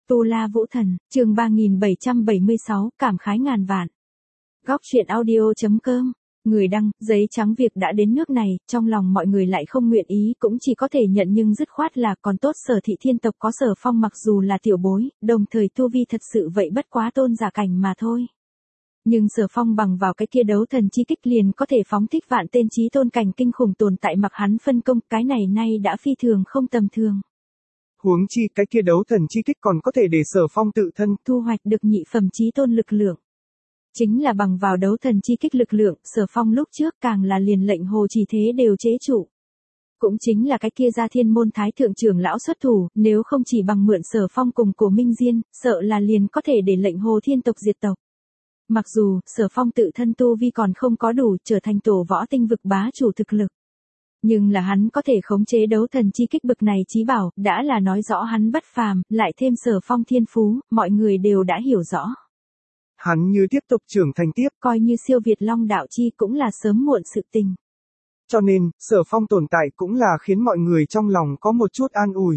Tu La Vũ Thần, chương 3776, cảm khái ngàn vạn. Góc truyện audio.com. Người đăng, giấy trắng việc đã đến nước này, trong lòng mọi người lại không nguyện ý, cũng chỉ có thể nhận, nhưng dứt khoát là còn tốt Sở Thị Thiên tộc có Sở Phong mặc dù là tiểu bối, đồng thời tu vi thật sự vậy bất quá tôn giả cảnh mà thôi. Nhưng Sở Phong bằng vào cái kia đấu thần chi kích liền có thể phóng thích vạn tên chí tôn cảnh kinh khủng tồn tại, mặc hắn phân công, cái này nay đã phi thường không tầm thường. Huống chi cái kia đấu thần chi kích còn có thể để Sở Phong tự thân thu hoạch được nhị phẩm chí tôn lực lượng. Chính là bằng vào đấu thần chi kích lực lượng, Sở Phong lúc trước càng là liền lệnh hồ chỉ thế đều chế trụ. Cũng chính là cái kia Gia Thiên môn thái thượng trưởng lão xuất thủ, nếu không chỉ bằng mượn Sở Phong cùng Cổ Minh Diên, sợ là liền có thể để lệnh hồ thiên tộc diệt tộc. Mặc dù, Sở Phong tự thân tu vi còn không có đủ trở thành tổ võ tinh vực bá chủ thực lực. Nhưng là hắn có thể khống chế đấu thần chi kích bực này chí bảo, đã là nói rõ hắn bất phàm, lại thêm Sở Phong thiên phú, mọi người đều đã hiểu rõ. Hắn như tiếp tục trưởng thành tiếp, coi như siêu việt Long đạo chi cũng là sớm muộn sự tình. Cho nên, Sở Phong tồn tại cũng là khiến mọi người trong lòng có một chút an ủi.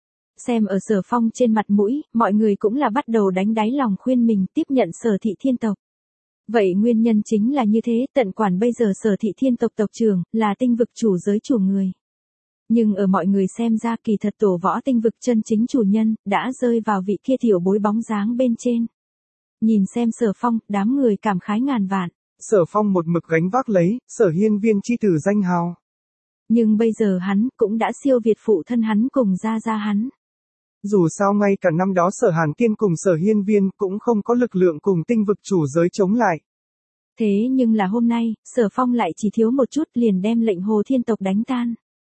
Xem ở Sở Phong trên mặt mũi, mọi người cũng là bắt đầu đánh đáy lòng khuyên mình tiếp nhận Sở Thị Thiên tộc. Vậy nguyên nhân chính là như thế, tận quản bây giờ Sở Thị Thiên tộc tộc trưởng, là tinh vực chủ giới chủ người. Nhưng ở mọi người xem ra kỳ thật tổ võ tinh vực chân chính chủ nhân, đã rơi vào vị kia tiểu bối bóng dáng bên trên. Nhìn xem Sở Phong, đám người cảm khái ngàn vạn. Sở Phong một mực gánh vác lấy, Sở Hiên Viên chi tử danh hào. Nhưng bây giờ hắn, cũng đã siêu việt phụ thân hắn cùng gia hắn. Dù sao ngay cả năm đó Sở Hàn Tiên cùng Sở Hiên Viên cũng không có lực lượng cùng tinh vực chủ giới chống lại. Thế nhưng là hôm nay, Sở Phong lại chỉ thiếu một chút liền đem lệnh hồ thiên tộc đánh tan.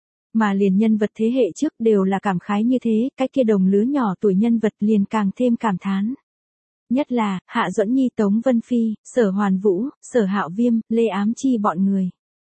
Mà liền nhân vật thế hệ trước đều là cảm khái như thế, cái kia đồng lứa nhỏ tuổi nhân vật liền càng thêm cảm thán. Nhất là, Hạ Duẫn Nhi, Tống Vân Phi, Sở Hoàn Vũ, Sở Hạo Viêm, Lê Ám Chi bọn người.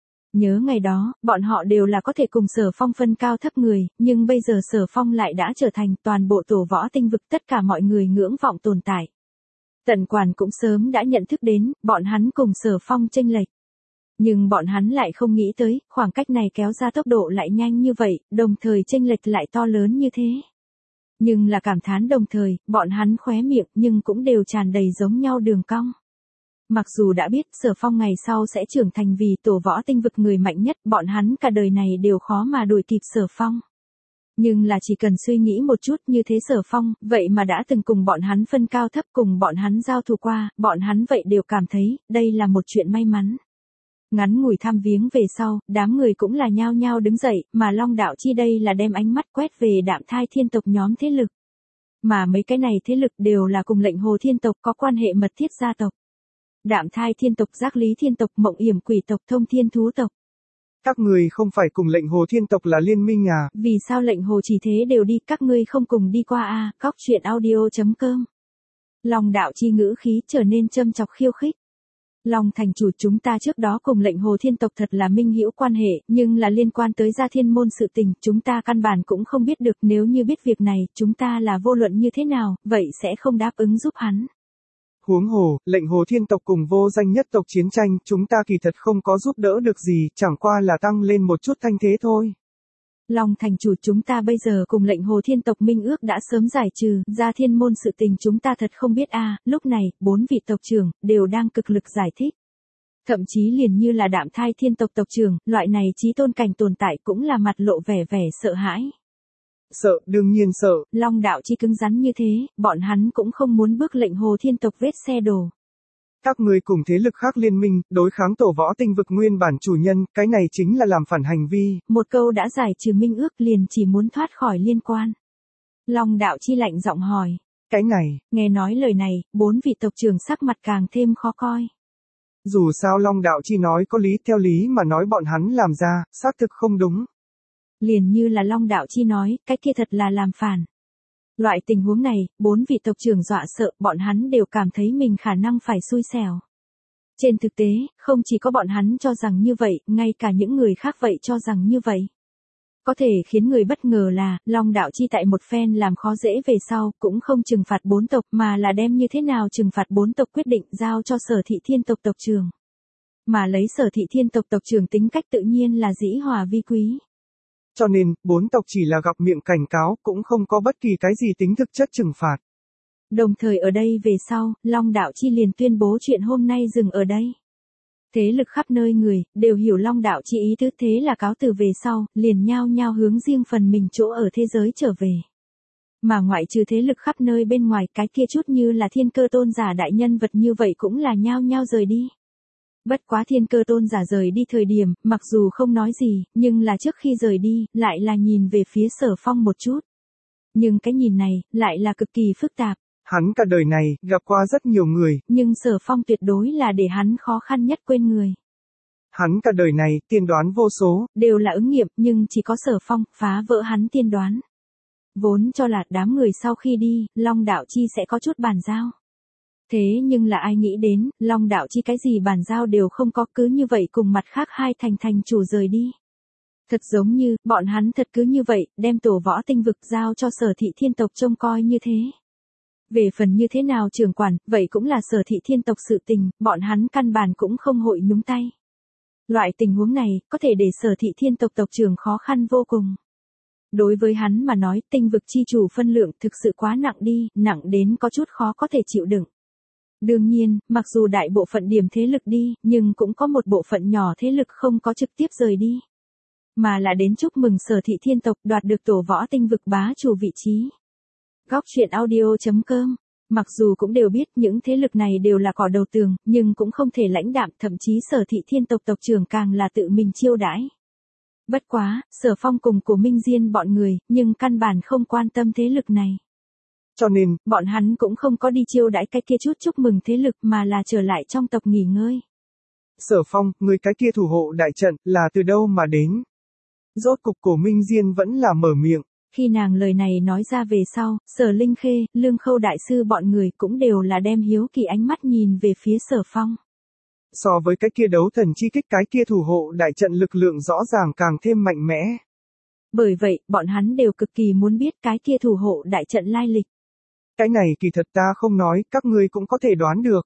Nhớ ngày đó, bọn họ đều là có thể cùng Sở Phong phân cao thấp người, nhưng bây giờ Sở Phong lại đã trở thành toàn bộ tổ võ tinh vực tất cả mọi người ngưỡng vọng tồn tại. Tần Quản cũng sớm đã nhận thức đến, bọn hắn cùng Sở Phong chênh lệch. Nhưng bọn hắn lại không nghĩ tới, khoảng cách này kéo ra tốc độ lại nhanh như vậy, đồng thời chênh lệch lại to lớn như thế. Nhưng là cảm thán đồng thời, bọn hắn khóe miệng nhưng cũng đều tràn đầy giống nhau đường cong. Mặc dù đã biết Sở Phong ngày sau sẽ trưởng thành vì tổ võ tinh vực người mạnh nhất, bọn hắn cả đời này đều khó mà đuổi kịp Sở Phong. Nhưng là chỉ cần suy nghĩ một chút như thế Sở Phong, vậy mà đã từng cùng bọn hắn phân cao thấp, cùng bọn hắn giao thủ qua, bọn hắn vậy đều cảm thấy, đây là một chuyện may mắn. Ngắn ngủi thăm viếng về sau, đám người cũng là nhao nhao đứng dậy, mà Long đạo chi đây là đem ánh mắt quét về Đạm Thai Thiên tộc nhóm thế lực. Mà mấy cái này thế lực đều là cùng lệnh hồ thiên tộc có quan hệ mật thiết gia tộc. Đạm Thai Thiên tộc, Giác Lý Thiên tộc, Mộng Yểm Quỷ tộc, Thông Thiên Thú tộc. Các người không phải cùng lệnh hồ thiên tộc là liên minh à? Vì sao lệnh hồ chỉ thế đều đi, các ngươi không cùng đi qua à? Góc truyện audio.com. Long đạo chi ngữ khí trở nên châm chọc khiêu khích. Long thành chủ, chúng ta trước đó cùng lệnh hồ thiên tộc thật là minh hữu quan hệ, nhưng là liên quan tới Gia Thiên môn sự tình, chúng ta căn bản cũng không biết được, nếu như biết việc này, chúng ta là vô luận như thế nào, vậy sẽ không đáp ứng giúp hắn. Huống hồ, lệnh hồ thiên tộc cùng vô danh nhất tộc chiến tranh, chúng ta kỳ thật không có giúp đỡ được gì, chẳng qua là tăng lên một chút thanh thế thôi. Long thành chủ, chúng ta bây giờ cùng lệnh hồ thiên tộc minh ước đã sớm giải trừ, Gia Thiên môn sự tình chúng ta thật không biết a. Lúc này, 4 vị tộc trưởng, đều đang cực lực giải thích. Thậm chí liền như là Đạm Thai Thiên tộc tộc trưởng, loại này chí tôn cảnh tồn tại cũng là mặt lộ vẻ sợ hãi. Sợ, đương nhiên sợ. Long đạo chi cứng rắn như thế, bọn hắn cũng không muốn bước lệnh hồ thiên tộc vết xe đổ. Các người cùng thế lực khác liên minh, đối kháng tổ võ tinh vực nguyên bản chủ nhân, cái này chính là làm phản hành vi. Một câu đã giải trừ minh ước liền chỉ muốn thoát khỏi liên quan. Long đạo chi lạnh giọng hỏi. Cái này, nghe nói lời này, 4 vị tộc trưởng sắc mặt càng thêm khó coi. Dù sao Long đạo chi nói có lý, theo lý mà nói bọn hắn làm ra, xác thực không đúng. Liền như là Long đạo chi nói, cái kia thật là làm phản. Loại tình huống này, 4 vị tộc trưởng dọa sợ, bọn hắn đều cảm thấy mình khả năng phải xui xẻo. Trên thực tế, không chỉ có bọn hắn cho rằng như vậy, ngay cả những người khác vậy cho rằng như vậy. Có thể khiến người bất ngờ là, Long đạo chi tại một phen làm khó dễ về sau, cũng không trừng phạt 4 tộc mà là đem như thế nào trừng phạt 4 tộc quyết định giao cho Sở Thị Thiên tộc tộc trưởng. Mà lấy Sở Thị Thiên tộc tộc trưởng tính cách tự nhiên là dĩ hòa vi quý. Cho nên, 4 tộc chỉ là gặp miệng cảnh cáo, cũng không có bất kỳ cái gì tính thực chất trừng phạt. Đồng thời ở đây về sau, Long Đạo Chi liền tuyên bố chuyện hôm nay dừng ở đây. Thế lực khắp nơi người, đều hiểu Long Đạo Chi ý tứ, thế là cáo từ về sau, liền nhao nhao hướng riêng phần mình chỗ ở thế giới trở về. Mà ngoại trừ thế lực khắp nơi bên ngoài, cái kia chút như là Thiên Cơ Tôn giả đại nhân vật như vậy cũng là nhao nhao rời đi. Bất quá Thiên Cơ Tôn giả rời đi thời điểm, mặc dù không nói gì, nhưng là trước khi rời đi, lại là nhìn về phía Sở Phong một chút. Nhưng cái nhìn này, lại là cực kỳ phức tạp. Hắn cả đời này, gặp qua rất nhiều người. Nhưng Sở Phong tuyệt đối là để hắn khó khăn nhất quên người. Hắn cả đời này, tiên đoán vô số. Đều là ứng nghiệm, nhưng chỉ có Sở Phong, phá vỡ hắn tiên đoán. Vốn cho là đám người sau khi đi, Long Đạo Chi sẽ có chút bàn giao. Thế nhưng là ai nghĩ đến, Long Đạo Chi cái gì bàn giao đều không có, cứ như vậy cùng mặt khác hai thành chủ rời đi. Thật giống như, bọn hắn thật cứ như vậy, đem tổ võ tinh vực giao cho Sở Thị Thiên tộc trông coi như thế. Về phần như thế nào trưởng quản, vậy cũng là Sở Thị Thiên tộc sự tình, bọn hắn căn bản cũng không hội nhúng tay. Loại tình huống này, có thể để Sở Thị Thiên tộc tộc trưởng khó khăn vô cùng. Đối với hắn mà nói, tinh vực chi chủ phân lượng thực sự quá nặng đi, nặng đến có chút khó có thể chịu đựng. Đương nhiên, mặc dù đại bộ phận điểm thế lực đi, nhưng cũng có một bộ phận nhỏ thế lực không có trực tiếp rời đi. Mà là đến chúc mừng Sở Thị Thiên tộc đoạt được tổ võ tinh vực bá chủ vị trí. Góc truyện audio.com. Mặc dù cũng đều biết những thế lực này đều là cỏ đầu tường, nhưng cũng không thể lãnh đạm, thậm chí Sở Thị Thiên tộc tộc trưởng càng là tự mình chiêu đãi. Bất quá, Sở Phong cùng của Minh Diên bọn người, nhưng căn bản không quan tâm thế lực này. Cho nên, bọn hắn cũng không có đi chiêu đãi cái kia chút chúc mừng thế lực mà là trở lại trong tộc nghỉ ngơi. Sở Phong, người cái kia thủ hộ đại trận, là từ đâu mà đến? Rốt cục Cổ Minh Diên vẫn là mở miệng. Khi nàng lời này nói ra về sau, Sở Linh Khê, Lương Khâu đại sư bọn người cũng đều là đem hiếu kỳ ánh mắt nhìn về phía Sở Phong. So với cái kia đấu thần chi kích, cái kia thủ hộ đại trận lực lượng rõ ràng càng thêm mạnh mẽ. Bởi vậy, bọn hắn đều cực kỳ muốn biết cái kia thủ hộ đại trận lai lịch. Cái này kỳ thật ta không nói, các ngươi cũng có thể đoán được.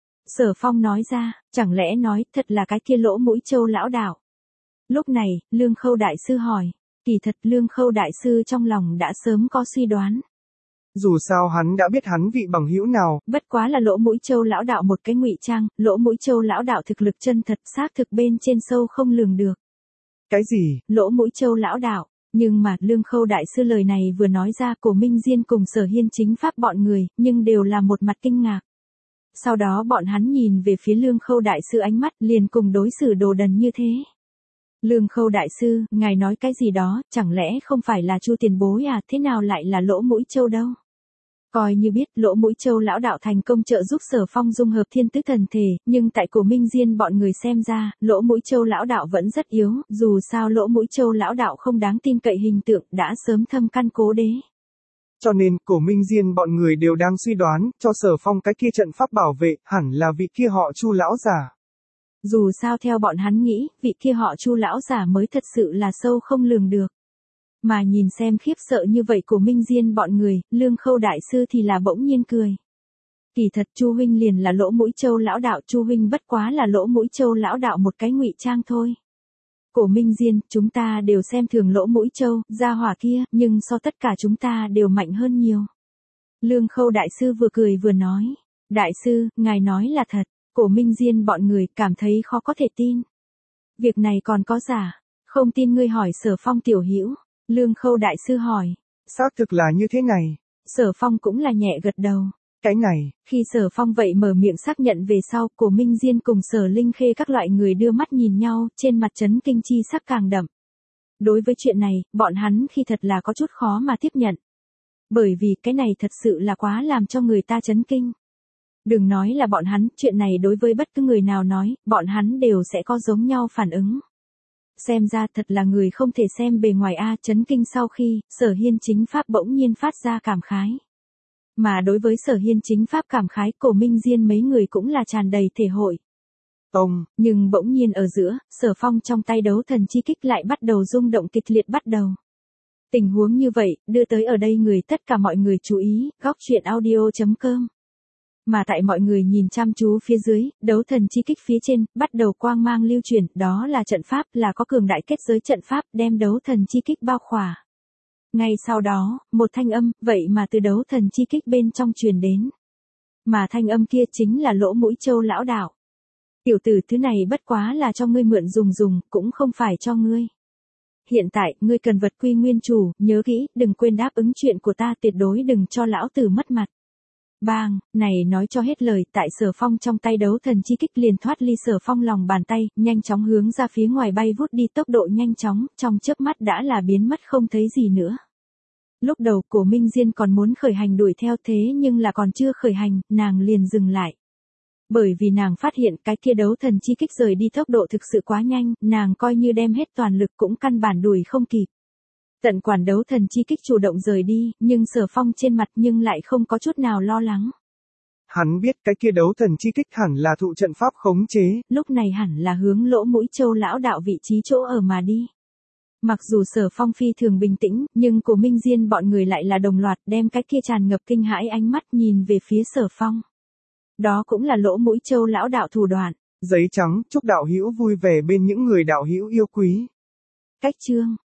Sở Phong nói ra, chẳng lẽ nói thật là cái kia Lỗ Mũi Châu lão đạo. Lúc này, Lương Khâu đại sư hỏi, kỳ thật Lương Khâu đại sư trong lòng đã sớm có suy đoán. Dù sao hắn đã biết hắn vị bằng hữu nào. Bất quá là Lỗ Mũi Châu lão đạo một cái ngụy trang, Lỗ Mũi Châu lão đạo thực lực chân thật xác thực bên trên sâu không lường được. Cái gì? Lỗ Mũi Châu lão đạo. Nhưng mà, Lương Khâu đại sư lời này vừa nói ra, Cổ Minh Diên cùng Sở Hiên chính pháp bọn người, nhưng đều là một mặt kinh ngạc. Sau đó bọn hắn nhìn về phía Lương Khâu đại sư ánh mắt liền cùng đối xử đồ đần như thế. Lương Khâu đại sư, ngài nói cái gì đó, chẳng lẽ không phải là Chu tiền bối à, thế nào lại là Lỗ Mũi Châu đâu? Coi như biết Lỗ Mũi Châu lão đạo thành công trợ giúp Sở Phong dung hợp thiên tứ thần thể, nhưng tại Cổ Minh Diên bọn người xem ra, Lỗ Mũi Châu lão đạo vẫn rất yếu, dù sao Lỗ Mũi Châu lão đạo không đáng tin cậy hình tượng đã sớm thâm căn cố đế. Cho nên, Cổ Minh Diên bọn người đều đang suy đoán, cho Sở Phong cái kia trận pháp bảo vệ, hẳn là vị kia họ Chu lão giả. Dù sao theo bọn hắn nghĩ, vị kia họ Chu lão giả mới thật sự là sâu không lường được. Mà nhìn xem khiếp sợ như vậy của Minh Diên bọn người, Lương Khâu đại sư thì là bỗng nhiên cười. Kỳ thật Chu huynh liền là Lỗ Mũi Châu lão đạo, Chu huynh bất quá là Lỗ Mũi Châu lão đạo một cái ngụy trang thôi. Cổ Minh Diên, chúng ta đều xem thường Lỗ Mũi Châu, gia hỏa kia, nhưng so tất cả chúng ta đều mạnh hơn nhiều. Lương Khâu đại sư vừa cười vừa nói, đại sư, ngài nói là thật. Cổ Minh Diên bọn người cảm thấy khó có thể tin. Việc này còn có giả, không tin ngươi hỏi Sở Phong tiểu hữu. Lương Khâu đại sư hỏi. Xác thực là như thế này. Sở Phong cũng là nhẹ gật đầu. Cái này, khi Sở Phong vậy mở miệng xác nhận về sau, Cổ Minh Diên cùng Sở Linh Khê các loại người đưa mắt nhìn nhau, trên mặt chấn kinh chi sắc càng đậm. Đối với chuyện này, bọn hắn khi thật là có chút khó mà tiếp nhận. Bởi vì cái này thật sự là quá làm cho người ta chấn kinh. Đừng nói là bọn hắn, chuyện này đối với bất cứ người nào nói, bọn hắn đều sẽ có giống nhau phản ứng. Xem ra thật là người không thể xem bề ngoài a, chấn kinh sau khi, Sở Hiên chính pháp bỗng nhiên phát ra cảm khái. Mà đối với Sở Hiên chính pháp cảm khái, Cổ Minh Diên mấy người cũng là tràn đầy thể hội. Nhưng bỗng nhiên ở giữa, Sở Phong trong tay đấu thần chi kích lại bắt đầu rung động kịch liệt bắt đầu. Tình huống như vậy, đưa tới ở đây người tất cả mọi người chú ý, góc truyện audio.com. Mà tại mọi người nhìn chăm chú phía dưới, đấu thần chi kích phía trên, bắt đầu quang mang lưu chuyển, đó là trận pháp, là có cường đại kết giới trận pháp, đem đấu thần chi kích bao khỏa. Ngay sau đó, một thanh âm, vậy mà từ đấu thần chi kích bên trong truyền đến. Mà thanh âm kia chính là Lỗ Mũi Châu lão đạo. Tiểu tử thứ này bất quá là cho ngươi mượn dùng, cũng không phải cho ngươi. Hiện tại, ngươi cần vật quy nguyên chủ, nhớ kỹ, đừng quên đáp ứng chuyện của ta, tuyệt đối đừng cho lão tử mất mặt. Bang, này nói cho hết lời, tại Sở Phong trong tay đấu thần chi kích liền thoát ly Sở Phong lòng bàn tay, nhanh chóng hướng ra phía ngoài bay vút đi, tốc độ nhanh chóng, trong chớp mắt đã là biến mất không thấy gì nữa. Lúc đầu Cổ Minh Diên còn muốn khởi hành đuổi theo, thế nhưng là còn chưa khởi hành, nàng liền dừng lại. Bởi vì nàng phát hiện cái kia đấu thần chi kích rời đi tốc độ thực sự quá nhanh, nàng coi như đem hết toàn lực cũng căn bản đuổi không kịp. Tận quản đấu thần chi kích chủ động rời đi, nhưng Sở Phong trên mặt nhưng lại không có chút nào lo lắng. Hắn biết cái kia đấu thần chi kích hẳn là thụ trận pháp khống chế. Lúc này hẳn là hướng Lỗ Mũi Châu lão đạo vị trí chỗ ở mà đi. Mặc dù Sở Phong phi thường bình tĩnh, nhưng của Minh Diên bọn người lại là đồng loạt đem cái kia tràn ngập kinh hãi ánh mắt nhìn về phía Sở Phong. Đó cũng là Lỗ Mũi Châu lão đạo thủ đoạn. Giấy trắng, chúc đạo hữu vui vẻ bên những người đạo hữu yêu quý. Cách chương